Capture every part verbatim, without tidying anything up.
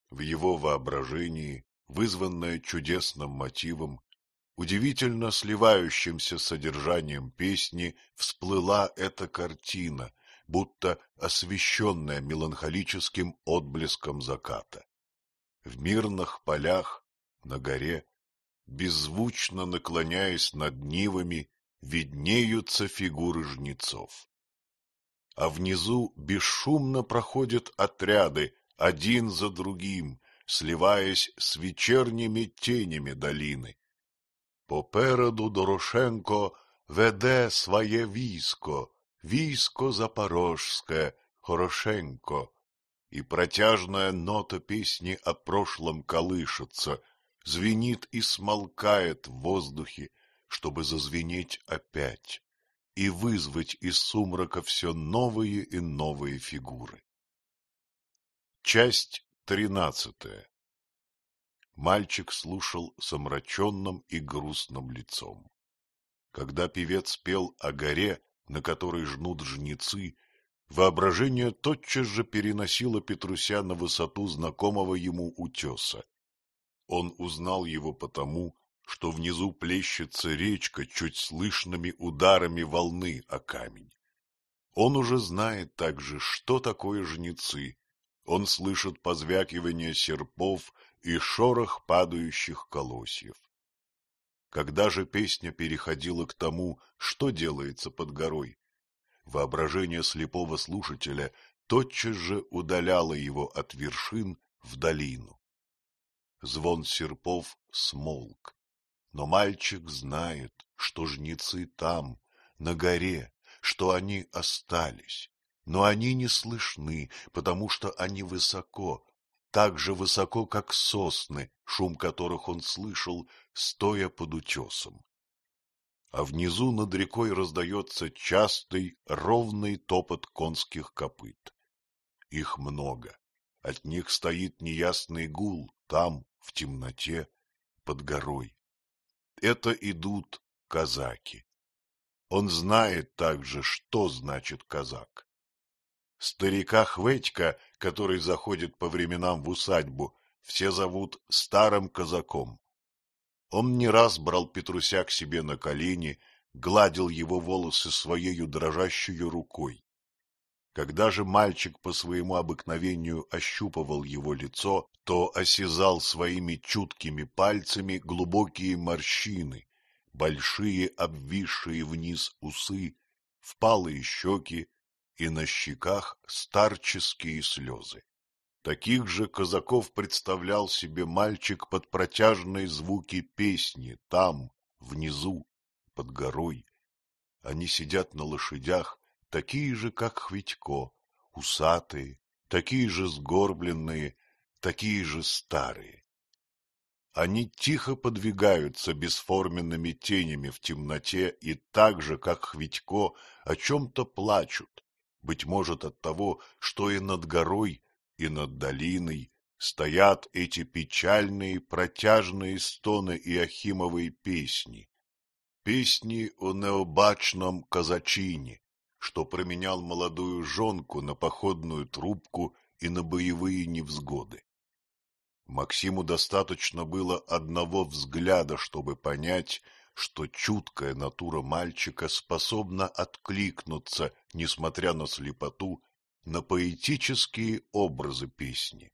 В его воображении, вызванное чудесным мотивом, удивительно сливающимся с содержанием песни, всплыла эта картина, будто освещенная меланхолическим отблеском заката. В мирных полях, на горе, беззвучно наклоняясь над нивами, виднеются фигуры жнецов. А внизу бесшумно проходят отряды, один за другим, сливаясь с вечерними тенями долины. Попереду Дорошенко веде своє військо, військо запорожское, Хорошенко. И протяжная нота песни о прошлом колышется, звенит и смолкает в воздухе, чтобы зазвенеть опять и вызвать из сумрака все новые и новые фигуры. Часть тринадцатая. Мальчик слушал с омраченным и грустным лицом. Когда певец пел о горе, на которой жнут жнецы, воображение тотчас же переносило Петруся на высоту знакомого ему утеса. Он узнал его потому, что внизу плещется речка чуть слышными ударами волны о камень. Он уже знает также, что такое жнецы. Он слышит позвякивание серпов и шорох падающих колосьев. Когда же песня переходила к тому, что делается под горой, воображение слепого слушателя тотчас же удаляло его от вершин в долину. Звон серпов смолк, но мальчик знает, что жнецы там, на горе, что они остались, но они не слышны, потому что они высоко, так же высоко, как сосны, шум которых он слышал, стоя под утесом. А внизу над рекой раздается частый, ровный топот конских копыт. Их много, от них стоит неясный гул там, в темноте, под горой. Это идут казаки. Он знает также, что значит казак. Старика Хведька, который заходит по временам в усадьбу, все зовут старым казаком. Он не раз брал Петруся к себе на колени, гладил его волосы своею дрожащею рукой. Когда же мальчик по своему обыкновению ощупывал его лицо, то осязал своими чуткими пальцами глубокие морщины, большие обвисшие вниз усы, впалые щеки и на щеках старческие слезы. Таких же казаков представлял себе мальчик под протяжные звуки песни там, внизу, под горой. Они сидят на лошадях, такие же, как Хвитько, усатые, такие же сгорбленные, такие же старые. Они тихо подвигаются бесформенными тенями в темноте и так же, как Хвитько, о чем-то плачут, быть может от того, что и над горой, и над долиной стоят эти печальные протяжные стоны Иохимовой песни, песни о необачном казачине, что променял молодую жонку на походную трубку и на боевые невзгоды. Максиму достаточно было одного взгляда, чтобы понять, что чуткая натура мальчика способна откликнуться, несмотря на слепоту, на поэтические образы песни.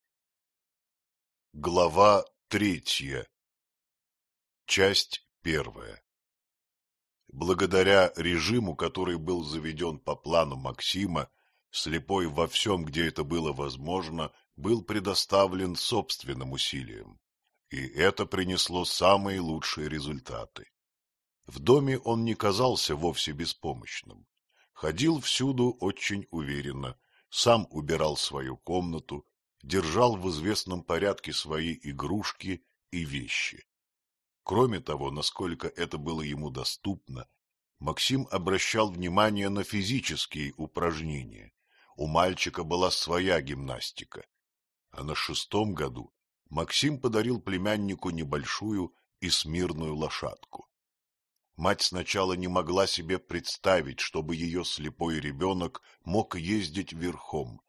Глава третья. Часть первая. Благодаря режиму, который был заведен по плану Максима, слепой во всем, где это было возможно, был предоставлен собственным усилиям, и это принесло самые лучшие результаты. В доме он не казался вовсе беспомощным, ходил всюду очень уверенно, сам убирал свою комнату, держал в известном порядке свои игрушки и вещи. Кроме того, насколько это было ему доступно, Максим обращал внимание на физические упражнения. У мальчика была своя гимнастика. А на шестом году Максим подарил племяннику небольшую и смирную лошадку. Мать сначала не могла себе представить, чтобы ее слепой ребенок мог ездить верхом,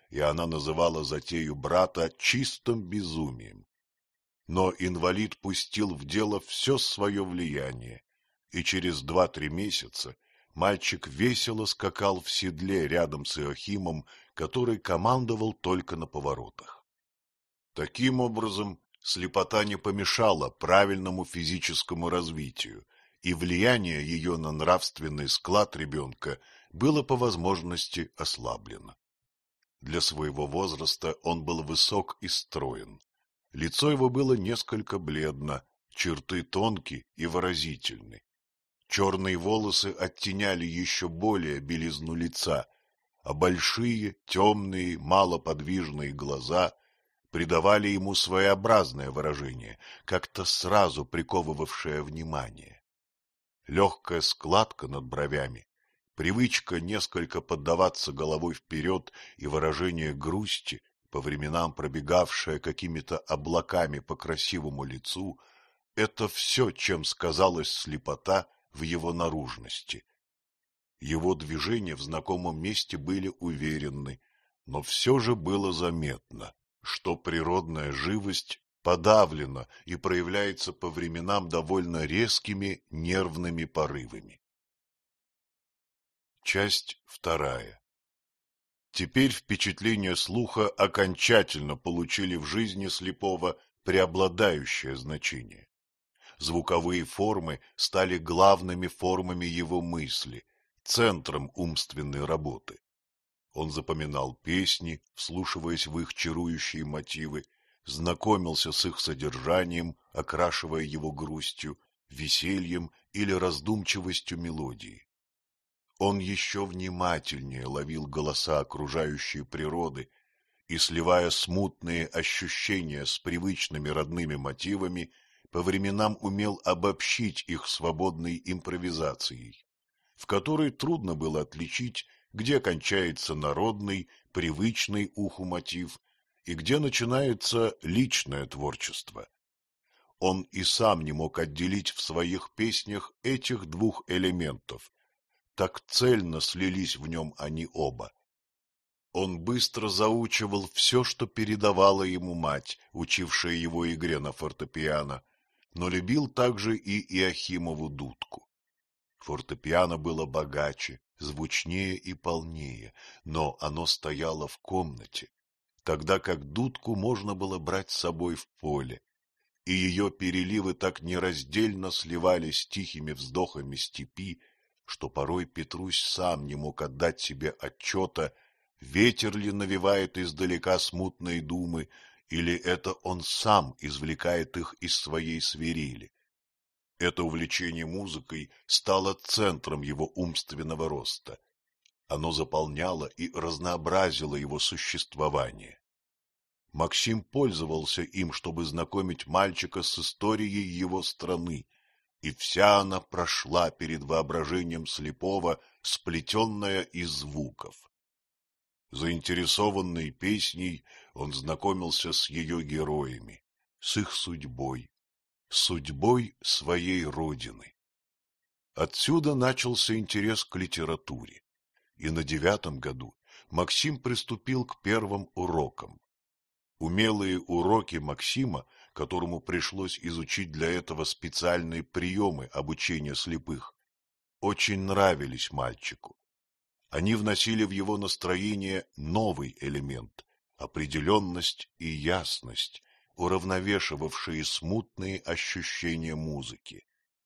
и она называла затею брата чистым безумием. Но инвалид пустил в дело все свое влияние, и через два-три месяца мальчик весело скакал в седле рядом с Иоахимом, который командовал только на поворотах. Таким образом, слепота не помешала правильному физическому развитию, и влияние ее на нравственный склад ребенка было по возможности ослаблено. Для своего возраста он был высок и строен. Лицо его было несколько бледно, черты тонкие и выразительны. Черные волосы оттеняли еще более белизну лица, а большие, темные, малоподвижные глаза придавали ему своеобразное выражение, как-то сразу приковывавшее внимание. Легкая складка над бровями, привычка несколько поддаваться головой вперед и выражение грусти, по временам пробегавшее какими-то облаками по красивому лицу, это все, чем сказалась слепота в его наружности. Его движения в знакомом месте были уверенны, но все же было заметно, что природная живость подавлена и проявляется по временам довольно резкими нервными порывами. Часть вторая. Теперь впечатления слуха окончательно получили в жизни слепого преобладающее значение. Звуковые формы стали главными формами его мысли, центром умственной работы. Он запоминал песни, вслушиваясь в их чарующие мотивы, знакомился с их содержанием, окрашивая его грустью, весельем или раздумчивостью мелодии. Он еще внимательнее ловил голоса окружающей природы и, сливая смутные ощущения с привычными родными мотивами, по временам умел обобщить их свободной импровизацией, в которой трудно было отличить, где кончается народный, привычный уху мотив и где начинается личное творчество. Он и сам не мог отделить в своих песнях этих двух элементов, так цельно слились в нем они оба. Он быстро заучивал все, что передавала ему мать, учившая его игре на фортепиано, но любил также и Иоахимову дудку. Фортепиано было богаче, звучнее и полнее, но оно стояло в комнате, тогда как дудку можно было брать с собой в поле, и ее переливы так нераздельно сливались с тихими вздохами степи, что порой Петрусь сам не мог отдать себе отчета, ветер ли навевает издалека смутные думы, или это он сам извлекает их из своей свирели. Это увлечение музыкой стало центром его умственного роста. Оно заполняло и разнообразило его существование. Максим пользовался им, чтобы знакомить мальчика с историей его страны, и вся она прошла перед воображением слепого, сплетенная из звуков. Заинтересованный песней, он знакомился с ее героями, с их судьбой, судьбой своей родины. Отсюда начался интерес к литературе, и на девятом году Максим приступил к первым урокам. Умелые уроки Максима, которому пришлось изучить для этого специальные приемы обучения слепых, очень нравились мальчику. Они вносили в его настроение новый элемент – определенность и ясность, уравновешивавшие смутные ощущения музыки.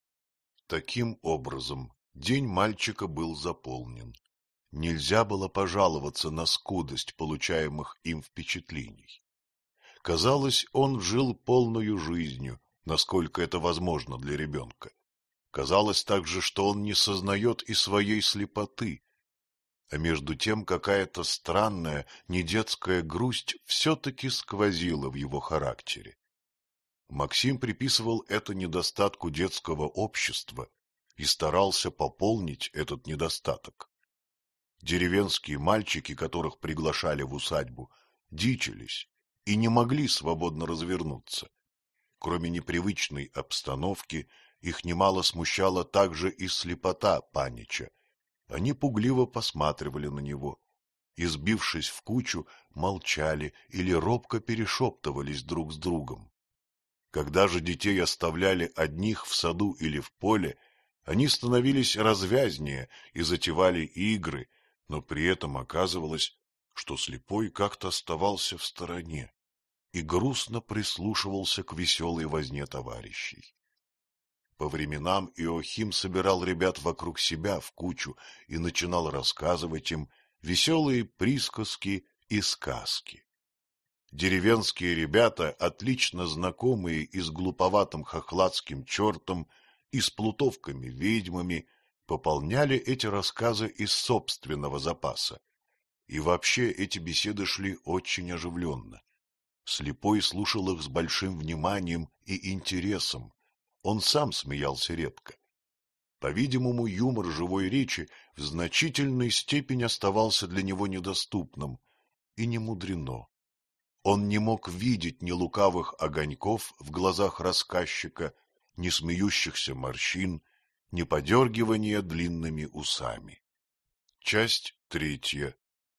Таким образом, день мальчика был заполнен. Нельзя было пожаловаться на скудость получаемых им впечатлений. Казалось, он жил полною жизнью, насколько это возможно для ребенка. Казалось также, что он не сознает и своей слепоты, а между тем какая-то странная, недетская грусть все-таки сквозила в его характере. Максим приписывал это недостатку детского общества и старался пополнить этот недостаток. Деревенские мальчики, которых приглашали в усадьбу, дичились и не могли свободно развернуться. Кроме непривычной обстановки, их немало смущала также и слепота панича. Они пугливо посматривали на него, и, сбившись в кучу, молчали или робко перешептывались друг с другом. Когда же детей оставляли одних в саду или в поле, они становились развязнее и затевали игры, но при этом оказывалось, что слепой как-то оставался в стороне и грустно прислушивался к веселой возне товарищей. По временам Иоахим собирал ребят вокруг себя в кучу и начинал рассказывать им веселые присказки и сказки. Деревенские ребята, отлично знакомые и с глуповатым хохладским чертом, и с плутовками-ведьмами, пополняли эти рассказы из собственного запаса. И вообще эти беседы шли очень оживленно. Слепой слушал их с большим вниманием и интересом. Он сам смеялся редко. По-видимому, юмор живой речи в значительной степени оставался для него недоступным, и не мудрено. Он не мог видеть ни лукавых огоньков в глазах рассказчика, ни смеющихся морщин, ни подергивания длинными усами. Часть третья.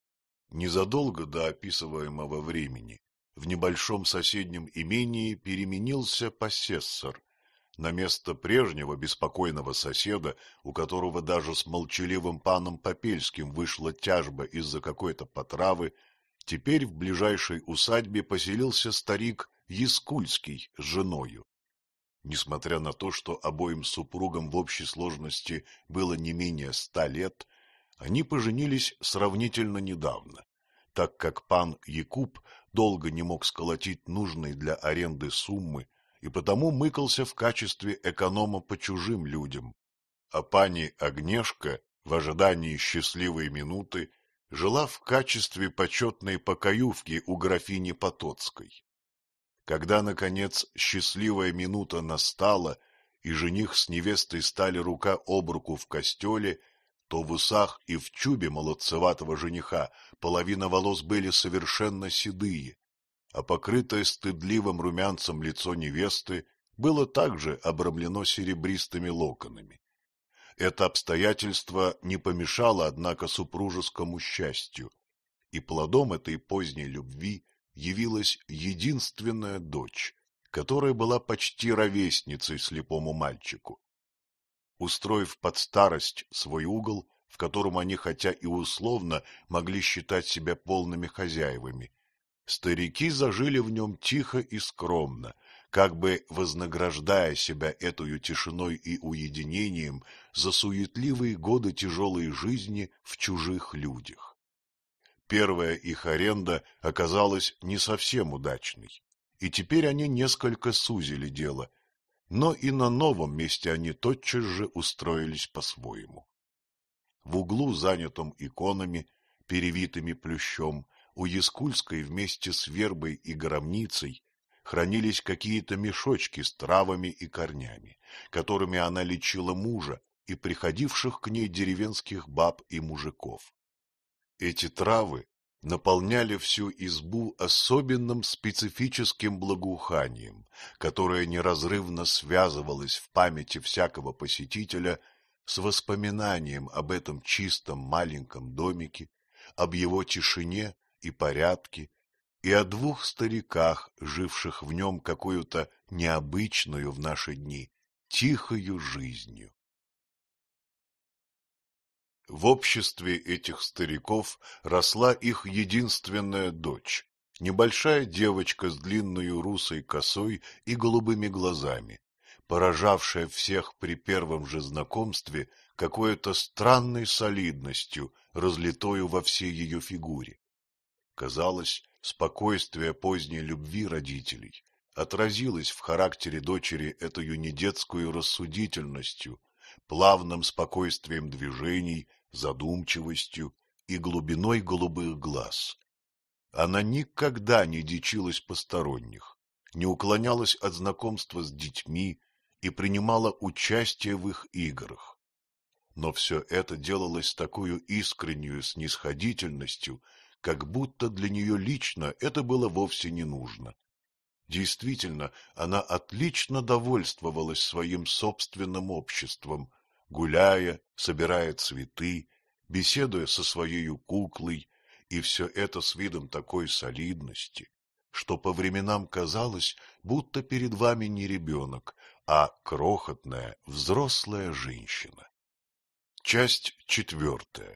Незадолго до описываемого времени в небольшом соседнем имении переменился посессор. На место прежнего беспокойного соседа, у которого даже с молчаливым паном Попельским вышла тяжба из-за какой-то потравы, теперь в ближайшей усадьбе поселился старик Яскульский с женою. Несмотря на то, что обоим супругам в общей сложности было не менее ста лет, они поженились сравнительно недавно, так как пан Якуб долго не мог сколотить нужной для аренды суммы и потому мыкался в качестве эконома по чужим людям, а пани Агнешка в ожидании счастливой минуты жила в качестве почетной покоювки у графини Потоцкой. Когда, наконец, счастливая минута настала, и жених с невестой стали рука об руку в костеле, то в усах и в чубе молодцеватого жениха половина волос были совершенно седые, а покрытое стыдливым румянцем лицо невесты было также обрамлено серебристыми локонами. Это обстоятельство не помешало, однако, супружескому счастью, и плодом этой поздней любви явилась единственная дочь, которая была почти ровесницей слепому мальчику. Устроив под старость свой угол, в котором они хотя и условно могли считать себя полными хозяевами, старики зажили в нем тихо и скромно, как бы вознаграждая себя этою тишиной и уединением за суетливые годы тяжелой жизни в чужих людях. Первая их аренда оказалась не совсем удачной, и теперь они несколько сузили дело, но и на новом месте они тотчас же устроились по-своему. В углу, занятом иконами, перевитыми плющом, у Яскульской вместе с вербой и гробницей хранились какие-то мешочки с травами и корнями, которыми она лечила мужа и приходивших к ней деревенских баб и мужиков. Эти травы наполняли всю избу особенным специфическим благоуханием, которое неразрывно связывалось в памяти всякого посетителя с воспоминанием об этом чистом маленьком домике, об его тишине и порядке, и о двух стариках, живших в нем какую-то необычную в наши дни тихою жизнью. В обществе этих стариков росла их единственная дочь, небольшая девочка с длинной русой косой и голубыми глазами, поражавшая всех при первом же знакомстве какой-то странной солидностью, разлитою во всей ее фигуре. Казалось, спокойствие поздней любви родителей отразилось в характере дочери этою недетскую рассудительностью, плавным спокойствием движений, задумчивостью и глубиной голубых глаз. Она никогда не дичилась посторонних, не уклонялась от знакомства с детьми и принимала участие в их играх. Но все это делалось с такой искреннюю снисходительностью, как будто для нее лично это было вовсе не нужно. Действительно, она отлично довольствовалась своим собственным обществом, гуляя, собирая цветы, беседуя со своей куклой И все это с видом такой солидности, что по временам казалось, будто перед вами не ребенок, а крохотная взрослая женщина. Часть четвертая.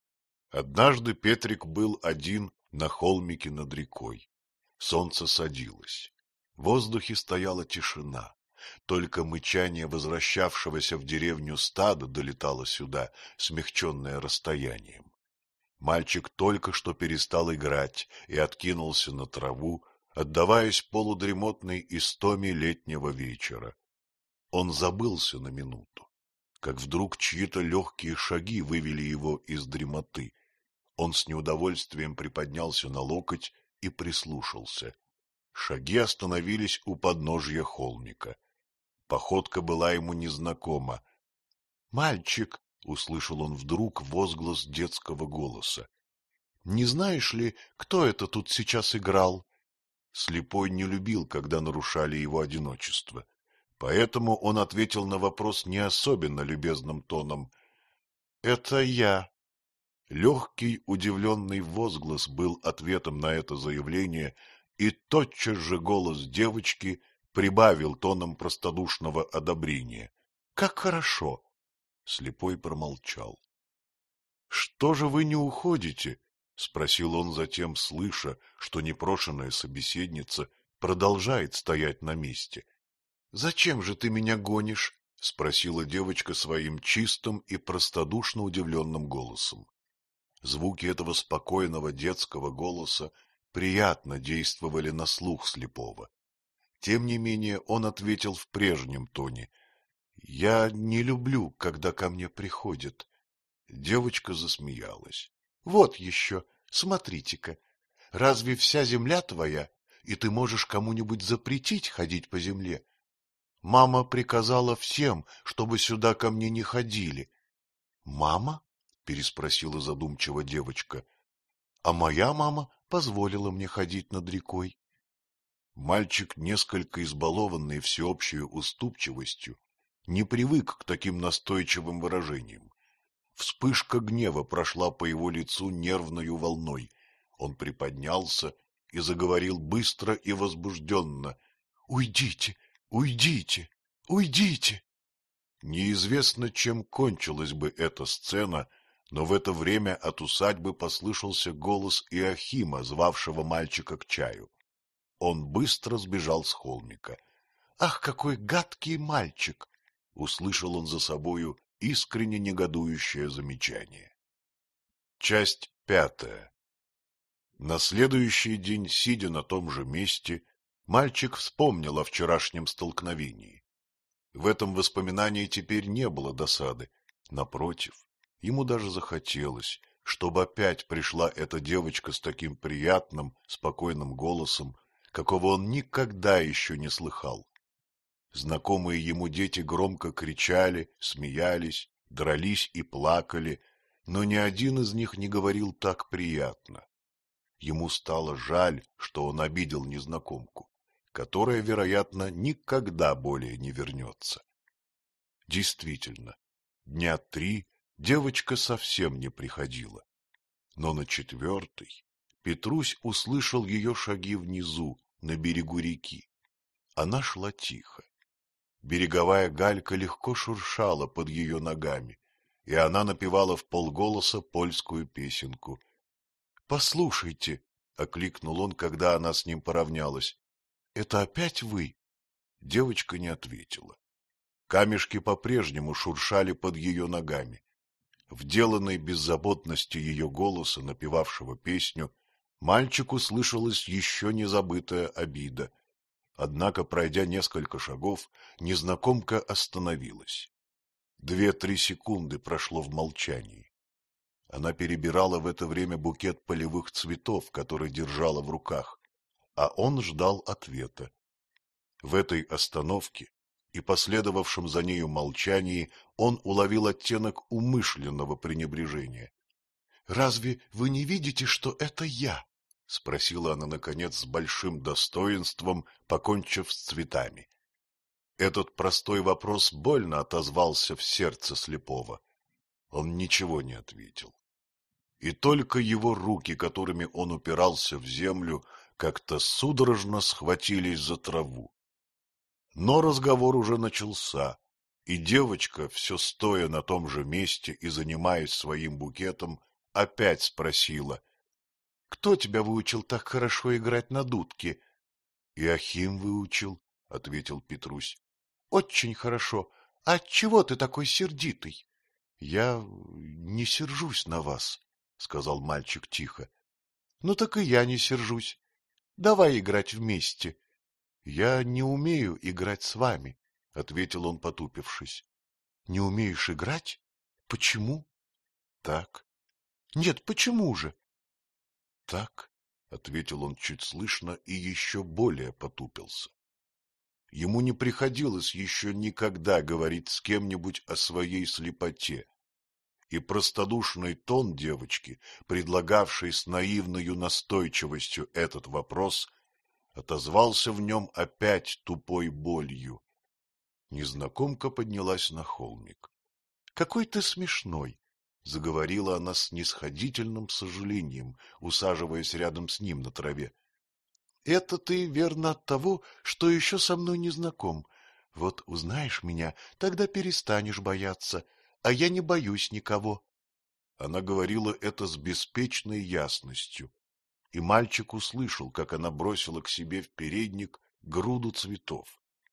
Однажды Петрик был один на холмике над рекой. Солнце садилось. В воздухе стояла тишина. Только мычание возвращавшегося в деревню стада долетало сюда, смягченное расстоянием. Мальчик только что перестал играть и откинулся на траву, отдаваясь полудремотной истоме летнего вечера. Он забылся на минуту, как вдруг чьи-то легкие шаги вывели его из дремоты. Он с неудовольствием приподнялся на локоть и прислушался. Шаги остановились у подножья холмика. Походка была ему незнакома. «Мальчик!» — услышал он вдруг возглас детского голоса. «Не знаешь ли, кто это тут сейчас играл?» Слепой не любил, когда нарушали его одиночество. Поэтому он ответил на вопрос не особенно любезным тоном. — Это я. Легкий удивленный возглас был ответом на это заявление, и тотчас же голос девочки прибавил тоном простодушного одобрения. — Как хорошо! Слепой промолчал. — Что же вы не уходите? — спросил он затем, слыша, что непрошеная собеседница продолжает стоять на месте. — Зачем же ты меня гонишь? — спросила девочка своим чистым и простодушно удивленным голосом. Звуки этого спокойного детского голоса приятно действовали на слух слепого. Тем не менее он ответил в прежнем тоне. — Я не люблю, когда ко мне приходят. Девочка засмеялась. — Вот еще, смотрите-ка, разве вся земля твоя, и ты можешь кому-нибудь запретить ходить по земле? Мама приказала всем, чтобы сюда ко мне не ходили. — Мама? — переспросила задумчиво девочка. — А моя мама позволила мне ходить над рекой. Мальчик, несколько избалованный всеобщей уступчивостью, не привык к таким настойчивым выражениям. Вспышка гнева прошла по его лицу нервною волной. Он приподнялся и заговорил быстро и возбужденно. — Уйдите! Уйдите! Уйдите! Неизвестно, чем кончилась бы эта сцена, но в это время от усадьбы послышался голос Иохима, звавшего мальчика к чаю. Он быстро сбежал с холмика. — Ах, какой гадкий мальчик! — услышал он за собою искренне негодующее замечание. Часть пятая. На следующий день, сидя на том же месте, мальчик вспомнил о вчерашнем столкновении. В этом воспоминании теперь не было досады. Напротив, ему даже захотелось, чтобы опять пришла эта девочка с таким приятным, спокойным голосом, какого он никогда еще не слыхал. Знакомые ему дети громко кричали, смеялись, дрались и плакали, но ни один из них не говорил так приятно. Ему стало жаль, что он обидел незнакомку, которая, вероятно, никогда более не вернется. Действительно, дня три девочка совсем не приходила, но на четвертый Петрусь услышал ее шаги внизу, на берегу реки. Она шла тихо. Береговая галька легко шуршала под ее ногами, и она напевала вполголоса польскую песенку. — Послушайте, — окликнул он, когда она с ним поравнялась, — это опять вы? Девочка не ответила. Камешки по-прежнему шуршали под ее ногами. В деланной беззаботности ее голоса, напевавшего песню, мальчику слышалась еще не забытая обида. Однако, пройдя несколько шагов, незнакомка остановилась. Две-три секунды прошло в молчании. Она перебирала в это время букет полевых цветов, который держала в руках, а он ждал ответа. В этой остановке и последовавшем за нею молчании он уловил оттенок умышленного пренебрежения. — Разве вы не видите, что это я? — спросила она, наконец, с большим достоинством, покончив с цветами. Этот простой вопрос больно отозвался в сердце слепого. Он ничего не ответил. и только его руки, которыми он упирался в землю, как-то судорожно схватились за траву. Но разговор уже начался, и девочка, все стоя на том же месте и занимаясь своим букетом, опять спросила: — Кто тебя выучил так хорошо играть на дудке? — Иохим выучил, — ответил Петрусь. — Очень хорошо. А отчего ты такой сердитый? — Я не сержусь на вас, — сказал мальчик тихо. — Ну так и я не сержусь. Давай играть вместе. — Я не умею играть с вами, — ответил он, потупившись. — Не умеешь играть? Почему? — Так. — Нет, почему же? — Так, — ответил он чуть слышно и еще более потупился. Ему не приходилось еще никогда говорить с кем-нибудь о своей слепоте, и простодушный тон девочки, предлагавшей с наивною настойчивостью этот вопрос, отозвался в нем опять тупой болью. Незнакомка поднялась на холмик. — Какой ты смешной! — заговорила она с снисходительным сожалением, усаживаясь рядом с ним на траве. — Это ты, верно, от того, что еще со мной не знаком. Вот узнаешь меня, тогда перестанешь бояться, а я не боюсь никого. Она говорила это с беспечной ясностью, и мальчик услышал, как она бросила к себе в передник груду цветов.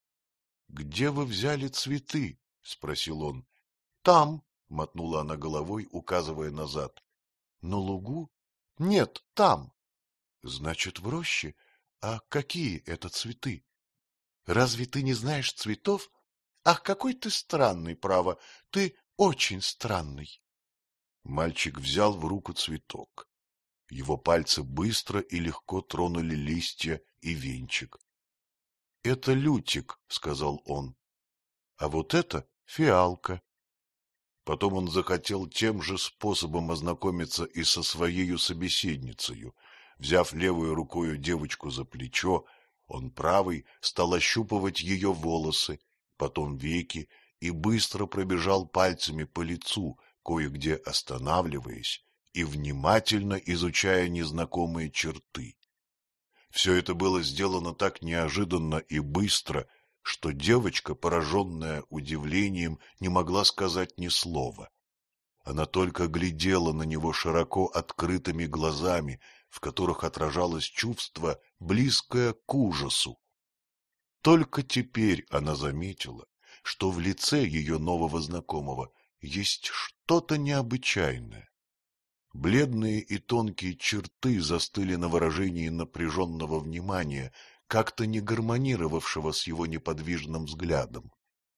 — Где вы взяли цветы? — спросил он. — Там, — мотнула она головой, указывая назад. — На лугу? — Нет, там. — Значит, в роще? А какие это цветы? — Разве ты не знаешь цветов? Ах, какой ты странный, право, ты очень странный. Мальчик взял в руку цветок. Его пальцы быстро и легко тронули листья и венчик. — Это лютик, — сказал он, — а вот это фиалка. Потом он захотел тем же способом ознакомиться и со своею собеседницею. Взяв левой рукою девочку за плечо, он правой стал ощупывать ее волосы, потом веки, и быстро пробежал пальцами по лицу, кое-где останавливаясь и внимательно изучая незнакомые черты. Все это было сделано так неожиданно и быстро, что девочка, пораженная удивлением, не могла сказать ни слова. Она только глядела на него широко открытыми глазами, в которых отражалось чувство, близкое к ужасу. Только теперь она заметила, что в лице ее нового знакомого есть что-то необычайное. Бледные и тонкие черты застыли на выражении напряженного внимания, как-то не гармонировавшего с его неподвижным взглядом.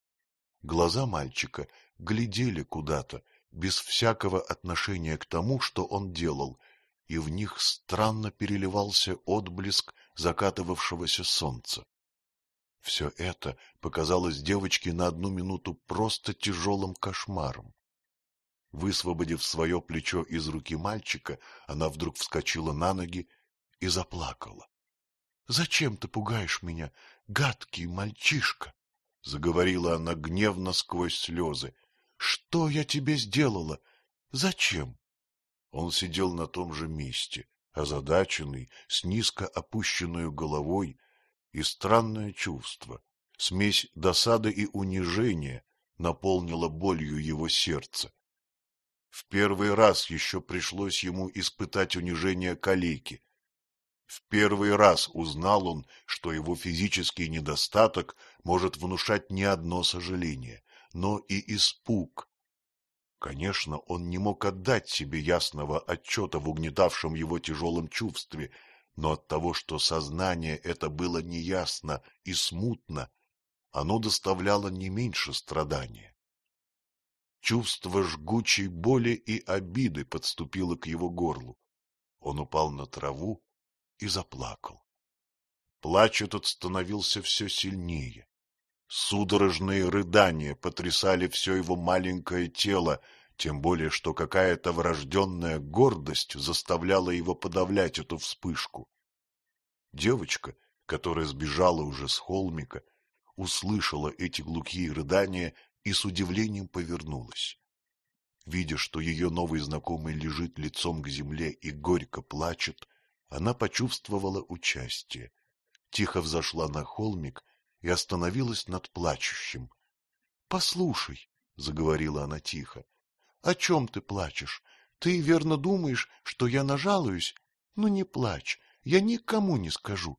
Глаза мальчика глядели куда-то, без всякого отношения к тому, что он делал, и в них странно переливался отблеск закатывавшегося солнца. Все это показалось девочке на одну минуту просто тяжелым кошмаром. Высвободив свое плечо из руки мальчика, она вдруг вскочила на ноги и заплакала. — Зачем ты пугаешь меня, гадкий мальчишка? — заговорила она гневно сквозь слезы. — Что я тебе сделала? Зачем? Он сидел на том же месте, озадаченный, с низко опущенной головой, и странное чувство, смесь досады и унижения, наполнила болью его сердце. В первый раз еще пришлось ему испытать унижение калеки. В первый раз узнал он, что его физический недостаток может внушать не одно сожаление, но и испуг. Конечно, он не мог отдать себе ясного отчета в угнетавшем его тяжелом чувстве, но от того, что сознание это было неясно и смутно, оно доставляло не меньше страдания. Чувство жгучей боли и обиды подступило к его горлу. Он упал на траву и заплакал. Плач этот становился все сильнее. Судорожные рыдания потрясали все его маленькое тело, тем более что какая-то врожденная гордость заставляла его подавлять эту вспышку. Девочка, которая сбежала уже с холмика, услышала эти глухие рыдания и с удивлением повернулась. Видя, что ее новый знакомый лежит лицом к земле и горько плачет, она почувствовала участие, тихо взошла на холмик и остановилась над плачущим. — Послушай, — заговорила она тихо, — о чем ты плачешь? Ты верно думаешь, что я нажалуюсь? Ну не плачь, я никому не скажу.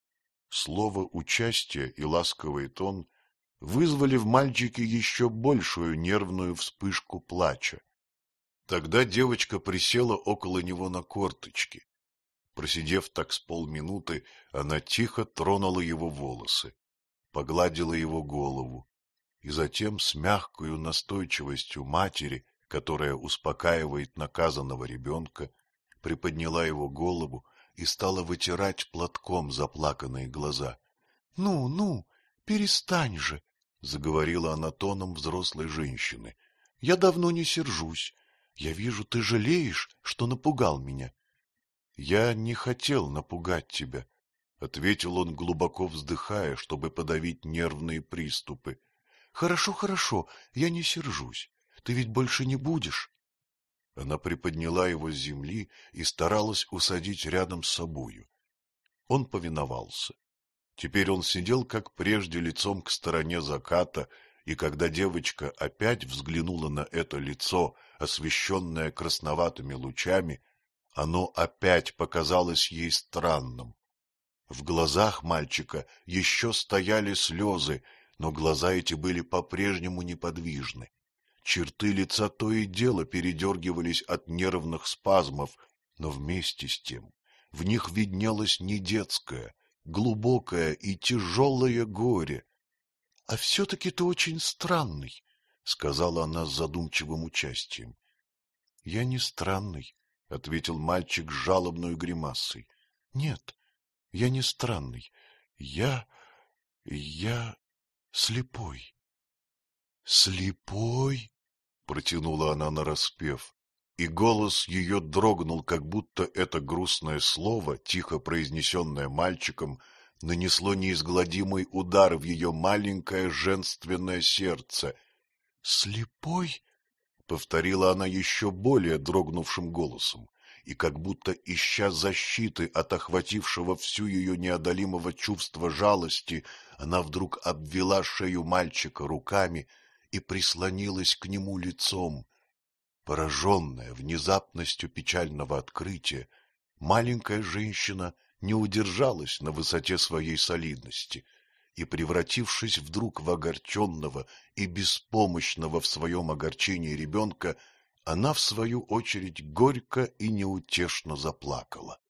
Слово «участие» и ласковый тон вызвали в мальчике еще большую нервную вспышку плача. Тогда девочка присела около него на корточки. Просидев так с полминуты, она тихо тронула его волосы, погладила его голову и затем с мягкою настойчивостью матери, которая успокаивает наказанного ребенка, приподняла его голову и стала вытирать платком заплаканные глаза. — Ну, ну, перестань же, — заговорила она тоном взрослой женщины. — Я давно не сержусь. Я вижу, ты жалеешь, что напугал меня. — Я не хотел напугать тебя, — ответил он, глубоко вздыхая, чтобы подавить нервные приступы. — Хорошо, хорошо, я не сержусь. Ты ведь больше не будешь. Она приподняла его с земли и старалась усадить рядом с собою. Он повиновался. Теперь он сидел, как прежде, лицом к стороне заката, и когда девочка опять взглянула на это лицо, освещенное красноватыми лучами, оно опять показалось ей странным. В глазах мальчика еще стояли слезы, но глаза эти были по-прежнему неподвижны. Черты лица то и дело передергивались от нервных спазмов, но вместе с тем в них виднелось не детское, глубокое и тяжелое горе. — А все-таки ты очень странный, — сказала она с задумчивым участием. — Я не странный, — ответил мальчик с жалобной гримасой. — Нет, я не странный. Я... я слепой. — Слепой? — протянула она нараспев, и голос ее дрогнул, как будто это грустное слово, тихо произнесенное мальчиком, нанесло неизгладимый удар в ее маленькое женственное сердце. — Слепой? — повторила она еще более дрогнувшим голосом, и как будто ища защиты от охватившего всю ее неодолимого чувства жалости, она вдруг обвела шею мальчика руками и прислонилась к нему лицом. Пораженная внезапностью печального открытия, маленькая женщина не удержалась на высоте своей солидности и, превратившись вдруг в огорченного и беспомощного в своем огорчении ребенка, она, в свою очередь, горько и неутешно заплакала.